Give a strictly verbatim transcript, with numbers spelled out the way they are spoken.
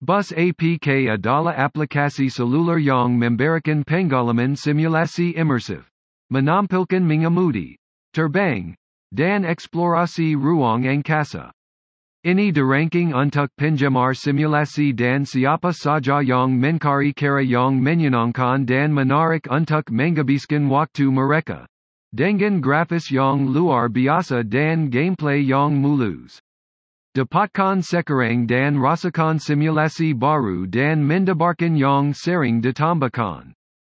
Bus apk adalah aplikasi seluler yang memberikan pengalaman simulasi imersif, menampilkan mengemudi, terbang, dan eksplorasi ruang angkasa. Ini diranking untuk penggemar simulasi dan siapa saja yang mencari cara yang menyenangkan dan menarik untuk menghabiskan waktu mereka, dengan grafis yang luar biasa dan gameplay yang mulus. Dapatkan sekarang dan rasakan simulasi baru dan mendebarkan yang sering ditambahkan.